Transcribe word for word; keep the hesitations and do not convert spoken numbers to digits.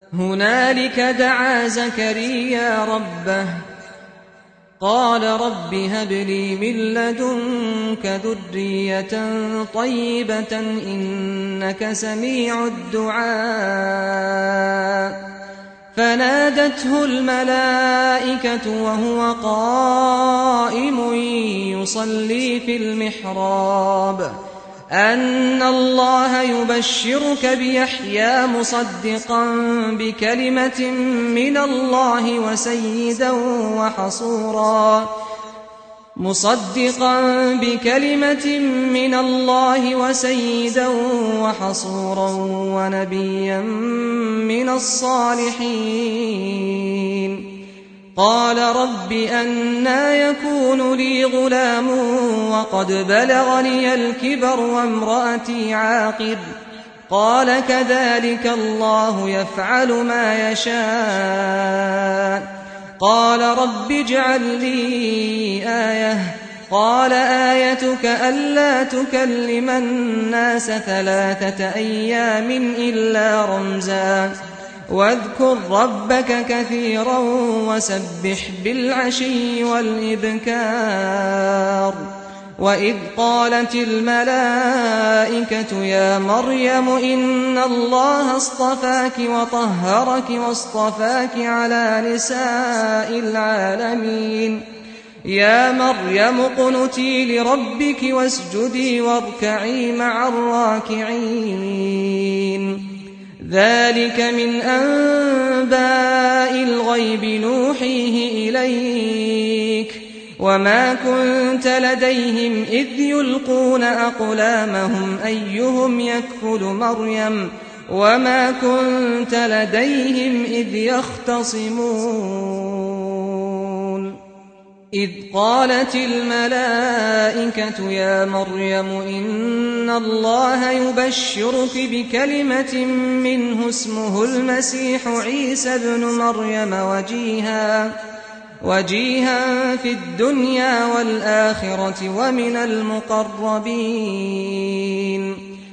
هنالك دعا زكريا ربه قال رب هب لي من لدنك ذرية طيبة إنك سميع الدعاء فنادته الملائكة وهو قائم يصلي في المحراب أن الله يبشرك بيحيى مصدقا بكلمة من الله وسيدا وحصورا مصدقا بكلمة من الله وسيدا وحصورا ونبيا من الصالحين قال رب أنى يكون لي غلام وقد بلغني الكبر وامرأتي عاقر قال كذلك الله يفعل ما يشاء قال رب اجعل لي آية قال آيتك ألا تكلم الناس ثلاثة أيام إلا رمزا واذكر ربك كثيرا وسبح بالعشي والإبكار وإذ قالت الملائكة يا مريم إن الله اصطفاك وطهرك واصطفاك على نساء العالمين يا مريم اقنتي لربك واسجدي واركعي مع الراكعين ذلك من أنباء الغيب نوحيه إليك وما كنت لديهم إذ يلقون أقلامهم أيهم يكفل مريم وما كنت لديهم إذ يختصمون إذ قالت الملائكة يا مريم إن الله يبشرك بكلمة منه اسمه المسيح عيسى ابن مريم وجيها وجيها في الدنيا والآخرة ومن المقربين